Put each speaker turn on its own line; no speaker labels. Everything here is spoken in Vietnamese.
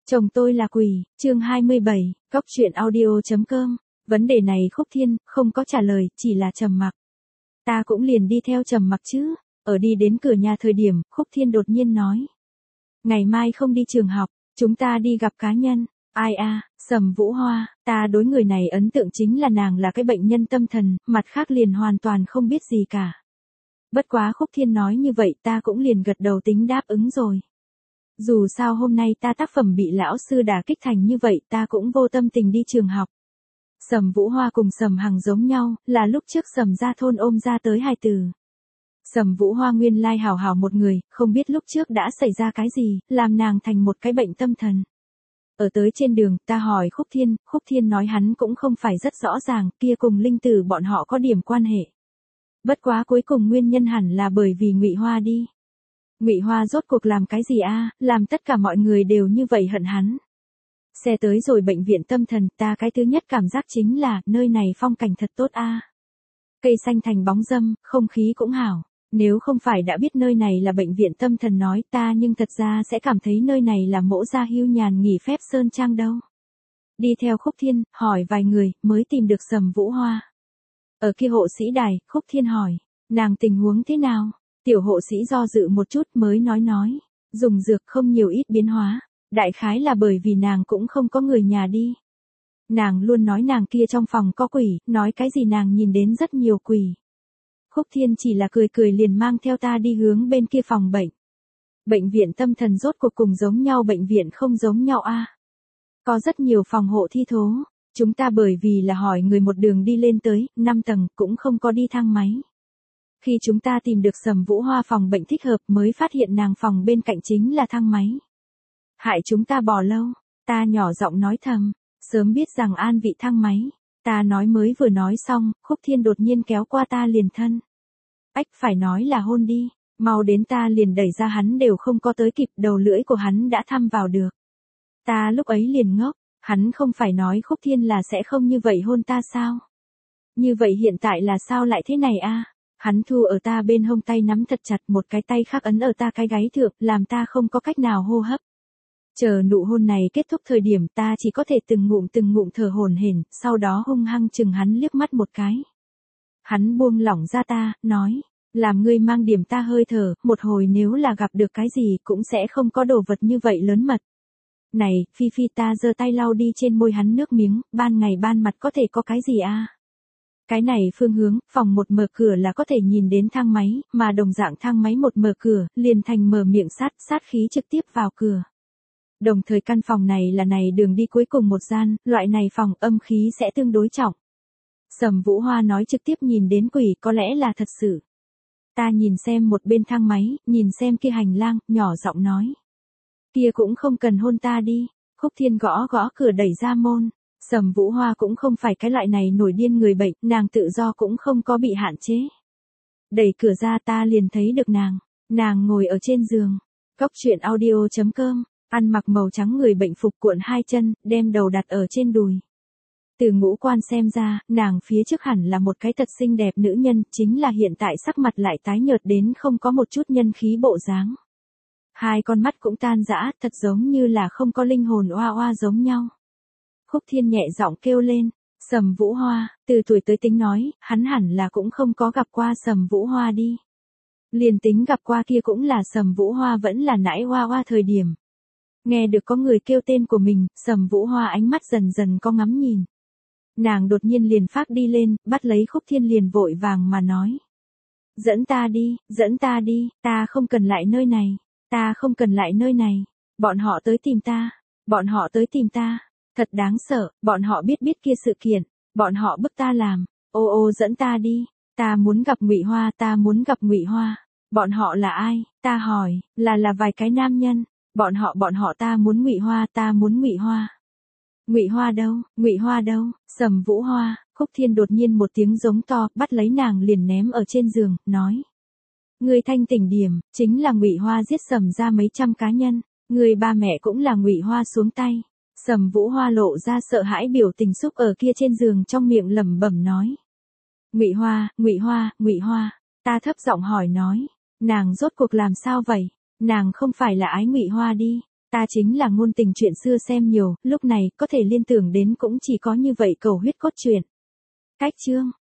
Chồng tôi là quỷ, chương 27, Cóc truyện audio.com. Vấn đề này Khúc Thiên không có trả lời, chỉ là trầm mặc. Ta cũng liền đi theo trầm mặc chứ. Ở đi đến cửa nhà thời điểm, Khúc Thiên đột nhiên nói. Ngày mai không đi trường học, chúng ta đi gặp cá nhân. Ai a? Sầm Vũ Hoa. Ta đối người này ấn tượng chính là nàng là cái bệnh nhân tâm thần, mặt khác liền hoàn toàn không biết gì cả. Bất quá Khúc Thiên nói như vậy ta cũng liền gật đầu tính đáp ứng rồi. Dù sao hôm nay ta tác phẩm bị lão sư đả kích thành như vậy ta cũng vô tâm tình đi trường học. Sầm Vũ Hoa cùng Sầm Hằng giống nhau, là lúc trước Sầm ra thôn ôm ra tới hài tử. Sầm Vũ Hoa nguyên lai hảo hảo một người, không biết lúc trước đã xảy ra cái gì, làm nàng thành một cái bệnh tâm thần. Ở tới trên đường, ta hỏi Khúc Thiên nói hắn cũng không phải rất rõ ràng, kia cùng Linh Tử bọn họ có điểm quan hệ. Bất quá cuối cùng nguyên nhân hẳn là bởi vì Ngụy Hoa đi. Ngụy Hoa rốt cuộc làm cái gì a? Làm tất cả mọi người đều như vậy hận hắn. Xe tới rồi bệnh viện tâm thần, ta cái thứ nhất cảm giác chính là, nơi này phong cảnh thật tốt a. Cây xanh thành bóng râm, không khí cũng hảo. Nếu không phải đã biết nơi này là bệnh viện tâm thần nói ta nhưng thật ra sẽ cảm thấy nơi này là mỗ gia hưu nhàn nghỉ phép sơn trang đâu. Đi theo Khúc Thiên, hỏi vài người, mới tìm được Sầm Vũ Hoa. Ở kia hộ sĩ đài, Khúc Thiên hỏi, nàng tình huống thế nào? Tiểu hộ sĩ do dự một chút mới nói, dùng dược không nhiều ít biến hóa, đại khái là bởi vì nàng cũng không có người nhà đi. Nàng luôn nói nàng kia trong phòng có quỷ, nói cái gì nàng nhìn đến rất nhiều quỷ. Khúc Thiên chỉ là cười liền mang theo ta đi hướng bên kia phòng bệnh. Bệnh viện tâm thần rốt cuộc cùng giống nhau bệnh viện không giống nhau a. Có rất nhiều phòng hộ thi thố, chúng ta bởi vì là hỏi người một đường đi lên tới 5 tầng cũng không có đi thang máy. Khi chúng ta tìm được Sầm Vũ Hoa phòng bệnh thích hợp mới phát hiện nàng phòng bên cạnh chính là thang máy. Hại chúng ta bỏ lâu, ta nhỏ giọng nói thầm, sớm biết rằng an vị thang máy. Ta nói mới vừa nói xong, Khúc Thiên đột nhiên kéo qua ta liền thân. Ách phải nói là hôn đi, mau đến ta liền đẩy ra hắn đều không có tới kịp đầu lưỡi của hắn đã thăm vào được. Ta lúc ấy liền ngốc, hắn không phải nói Khúc Thiên là sẽ không như vậy hôn ta sao? Như vậy hiện tại là sao lại thế này a? Hắn thu ở ta bên hông tay nắm thật chặt một cái tay khác ấn ở ta cái gáy thượng làm ta không có cách nào hô hấp. Chờ nụ hôn này kết thúc thời điểm ta chỉ có thể từng ngụm thở hổn hển, sau đó hung hăng chừng hắn liếc mắt một cái. Hắn buông lỏng ra ta, nói, làm ngươi mang điểm ta hơi thở, một hồi nếu là gặp được cái gì cũng sẽ không có đồ vật như vậy lớn mật. Này, Phi ta giơ tay lau đi trên môi hắn nước miếng, ban ngày ban mặt có thể có cái gì a? Cái này phương hướng, phòng một mở cửa là có thể nhìn đến thang máy, mà đồng dạng thang máy một mở cửa, liền thành mở miệng sát khí trực tiếp vào cửa. Đồng thời căn phòng này là này đường đi cuối cùng một gian, loại này phòng âm khí sẽ tương đối trọng. Sầm Vũ Hoa nói trực tiếp nhìn đến quỷ có lẽ là thật sự. Ta nhìn xem một bên thang máy, nhìn xem kia hành lang, nhỏ giọng nói. Kia cũng không cần hôn ta đi. Khúc Thiên gõ cửa đẩy ra môn. Sầm Vũ Hoa cũng không phải cái loại này nổi điên người bệnh, nàng tự do cũng không có bị hạn chế. Đẩy cửa ra ta liền thấy được nàng ngồi ở trên giường. Cóc truyện audio.com, ăn mặc màu trắng người bệnh phục cuộn hai chân, đem đầu đặt ở trên đùi. Từ ngũ quan xem ra, nàng phía trước hẳn là một cái thật xinh đẹp nữ nhân, chính là hiện tại sắc mặt lại tái nhợt đến không có một chút nhân khí bộ dáng. Hai con mắt cũng tan rã, thật giống như là không có linh hồn oa giống nhau. Khúc Thiên nhẹ giọng kêu lên, Sầm Vũ Hoa, từ tuổi tới tính nói, hắn hẳn là cũng không có gặp qua Sầm Vũ Hoa đi. Liền tính gặp qua kia cũng là Sầm Vũ Hoa vẫn là nãi hoa thời điểm. Nghe được có người kêu tên của mình, Sầm Vũ Hoa ánh mắt dần dần có ngắm nhìn. Nàng đột nhiên liền phát đi lên, bắt lấy Khúc Thiên liền vội vàng mà nói. Dẫn ta đi, ta không cần lại nơi này, bọn họ tới tìm ta. Thật đáng sợ, bọn họ biết kia sự kiện, bọn họ bức ta làm, dẫn ta đi, ta muốn gặp Ngụy Hoa, bọn họ là ai, ta hỏi, là vài cái nam nhân, bọn họ ta muốn Ngụy Hoa. Ngụy Hoa đâu, Sầm Vũ Hoa, Khúc Thiên đột nhiên một tiếng giống to, bắt lấy nàng liền ném ở trên giường, nói. Người thanh tỉnh điểm, chính là Ngụy Hoa giết Sầm ra mấy trăm cá nhân, người ba mẹ cũng là Ngụy Hoa xuống tay. Sầm Vũ Hoa lộ ra sợ hãi biểu tình xúc ở kia trên giường trong miệng lẩm bẩm nói. Ngụy Hoa, ta thấp giọng hỏi nói, nàng rốt cuộc làm sao vậy, nàng không phải là ái Ngụy Hoa đi, Ta chính là ngôn tình chuyện xưa xem nhiều, lúc này có thể liên tưởng đến cũng chỉ có như vậy cầu huyết cốt truyện. Cách chương